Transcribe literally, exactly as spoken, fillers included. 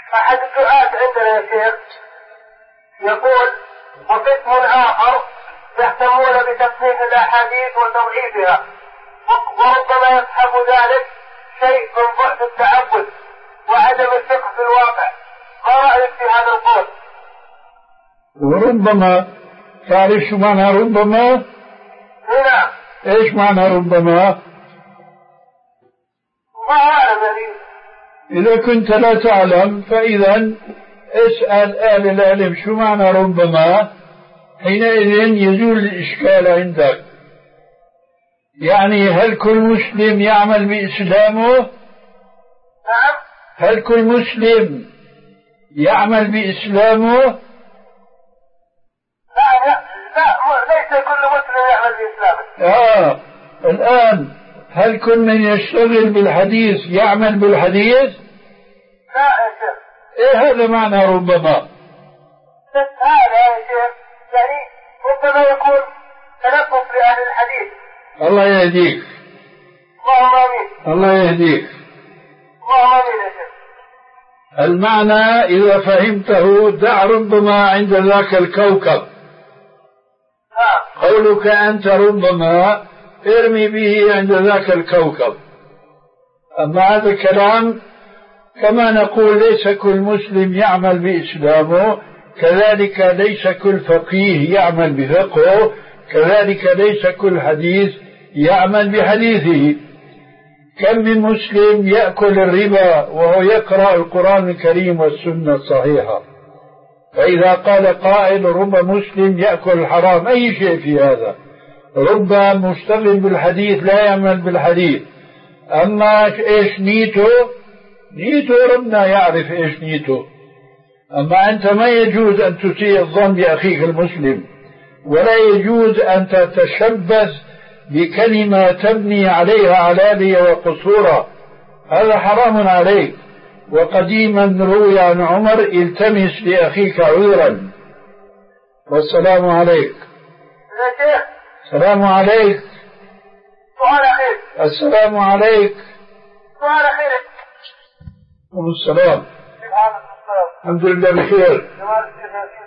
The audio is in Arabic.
أحد الدعاة عندنا يا شيخ يقول وقسم آخر يهتمون بتصحيح الأحاديث وتضعيفها، وربما يصحب ذلك شيء من ضعف التعبد وعدم الثقة في الواقع. ما رأيك في هذا القول؟ وربما تعرف شو معنى ربما؟ نعم. ايش معنى ربما؟ ما أعلم يعني. إذا كنت لا تعلم فإذا اسأل أهل العلم شو معنى ربما، حينئذ يزول الإشكال عندك. يعني هل كل مسلم يعمل بإسلامه؟ نعم. هل كل مسلم يعمل بإسلامه؟ لا لا ليس كل مسلم يعمل بإسلامه. آه الآن هل كل من يشتغل بالحديث يعمل بالحديث؟ لا يا شيخ. إيه هذا معنى ربما؟ بس هذا يا شيخ يعني ربما يكون تلفظ لأهل الحديث. الله يهديك. اللهم آمين. الله يهديك. اللهم آمين يا شيخ. المعنى إذا فهمته دع ربما عند ذاك الكوكب. آه. قولك أنت ربما ارمي به عند ذاك الكوكب. أما هذا الكلام كما نقول ليس كل مسلم يعمل بإسلامه، كذلك ليس كل فقيه يعمل بفقهه، كذلك ليس كل حديث يعمل بحديثه. كم من مسلم يأكل الربا وهو يقرأ القرآن الكريم والسنة الصحيحة. فإذا قال قائل رب مسلم يأكل الحرام، أي شيء في هذا؟ رب مشتغل بالحديث لا يعمل بالحديث. أما إيش نيته؟ نيته ربنا يعرف إيش نيته. أما أنت ما يجوز أن تسيء الظن بأخيك المسلم، ولا يجوز أن تتشبث بكلمة تبني عليها علالية وقصورا، هذا حرام عليك. وقديما روي عن عمر التمس لأخيك عذرا. والسلام عليك. السلام عليك. سؤال أخير. السلام عليك. سؤال أخير. السلام. الحمد لله بخير.